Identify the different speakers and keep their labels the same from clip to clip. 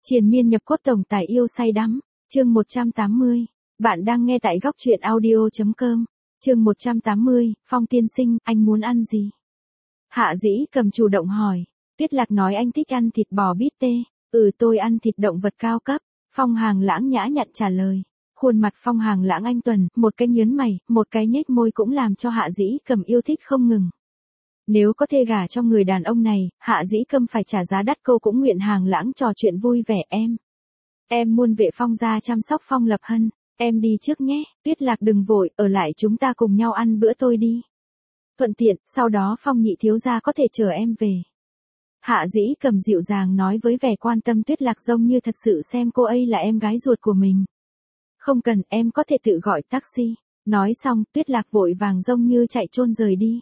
Speaker 1: Triền miên nhập cốt tổng tài yêu say đắm, chương 180. Bạn đang nghe tại góc truyện audio.com. Chương 180, Phong tiên sinh, anh muốn ăn gì? Hạ Dĩ Cầm chủ động hỏi. Tuyết Lạc nói anh thích ăn thịt bò bít tê. Tôi ăn thịt động vật cao cấp. Phong Hàng Lãng nhã nhặn trả lời. Khuôn mặt Phong Hàng Lãng anh tuần, một cái nhớn mày, một cái nhếch môi cũng làm cho Hạ Dĩ Cầm yêu thích không ngừng. Nếu có thể gả cho người đàn ông này, Hạ Dĩ Cầm phải trả giá đắt, cô cũng nguyện. Hàng Lãng trò chuyện vui vẻ. Em muôn vệ Phong gia chăm sóc Phong Lập Hân. Em đi trước nhé, Tuyết Lạc đừng vội, ở lại chúng ta cùng nhau ăn bữa tôi đi. Thuận tiện, sau đó Phong nhị thiếu gia có thể chở em về. Hạ Dĩ Cầm dịu dàng nói với vẻ quan tâm. Tuyết Lạc giống như thật sự xem cô ấy là em gái ruột của mình. Không cần, em có thể tự gọi taxi. Nói xong, Tuyết Lạc vội vàng giống như chạy trôn rời đi.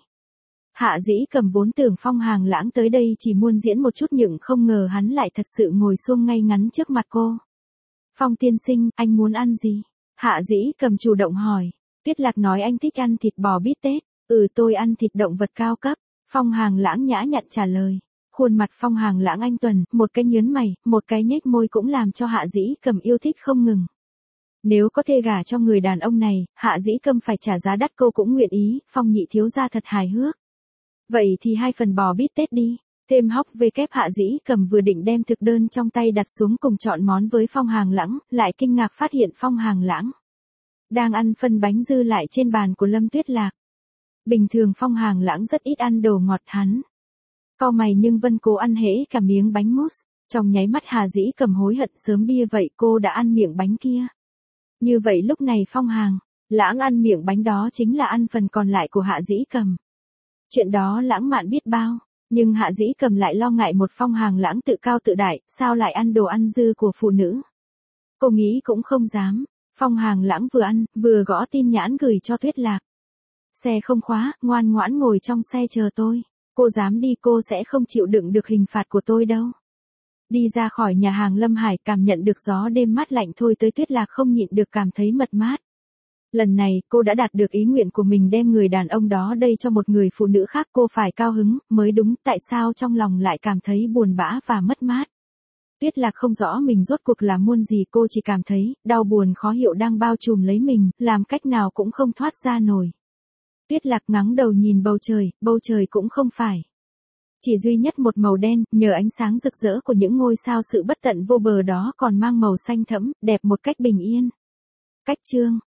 Speaker 1: Hạ Dĩ Cầm vốn tưởng Phong Hàng Lãng tới đây chỉ muốn diễn một chút nhưng không ngờ hắn lại thật sự ngồi xuông ngay ngắn trước mặt cô. Phong tiên sinh, anh muốn ăn gì? Hạ Dĩ Cầm chủ động hỏi. Tuyết Lạc nói anh thích ăn thịt bò bít tết. Tôi ăn thịt động vật cao cấp. Phong Hàng Lãng nhã nhặn trả lời. Khuôn mặt Phong Hàng Lãng anh tuần, một cái nhớn mày, một cái nhếch môi cũng làm cho Hạ Dĩ Cầm yêu thích không ngừng. Nếu có thể gả cho người đàn ông này, Hạ Dĩ Cầm phải trả giá đắt, cô cũng nguyện ý. Phong nhị thiếu gia thật hài hước. Vậy thì 2 phần bò bít tết đi. Thêm hóc về kép. Hạ Dĩ Cầm vừa định đem thực đơn trong tay đặt xuống cùng chọn món với Phong Hàng Lãng, lại kinh ngạc phát hiện Phong Hàng Lãng đang ăn phần bánh dư lại trên bàn của Lâm Tuyết Lạc. Bình thường Phong Hàng Lãng rất ít ăn đồ ngọt, hắn cau mày nhưng vẫn cố ăn hễ cả miếng bánh mousse. Trong nháy mắt Hạ Dĩ Cầm hối hận sớm bia vậy cô đã ăn miệng bánh kia. Như vậy lúc này Phong Hàng Lãng ăn miệng bánh đó chính là ăn phần còn lại của Hạ Dĩ Cầm. Chuyện đó lãng mạn biết bao, nhưng Hạ Dĩ Cầm lại lo ngại một Phong Hàng Lãng tự cao tự đại, sao lại ăn đồ ăn dư của phụ nữ. Cô nghĩ cũng không dám. Phong Hàng Lãng vừa ăn, vừa gõ tin nhắn gửi cho Tuyết Lạc. Xe không khóa, ngoan ngoãn ngồi trong xe chờ tôi. Cô dám đi cô sẽ không chịu đựng được hình phạt của tôi đâu. Đi ra khỏi nhà hàng Lâm Hải, cảm nhận được gió đêm mát lạnh thôi tới, Tuyết Lạc không nhịn được cảm thấy mật mát. Lần này, cô đã đạt được ý nguyện của mình, đem người đàn ông đó đây cho một người phụ nữ khác. Cô phải cao hứng, mới đúng, tại sao trong lòng lại cảm thấy buồn bã và mất mát. Tuyết Lạc không rõ mình rốt cuộc là muôn gì, cô chỉ cảm thấy, đau buồn khó hiểu đang bao trùm lấy mình, làm cách nào cũng không thoát ra nổi. Tuyết Lạc ngẩng đầu nhìn bầu trời cũng không phải chỉ duy nhất một màu đen, nhờ ánh sáng rực rỡ của những ngôi sao, sự bất tận vô bờ đó còn mang màu xanh thẫm, đẹp một cách bình yên. Cách chương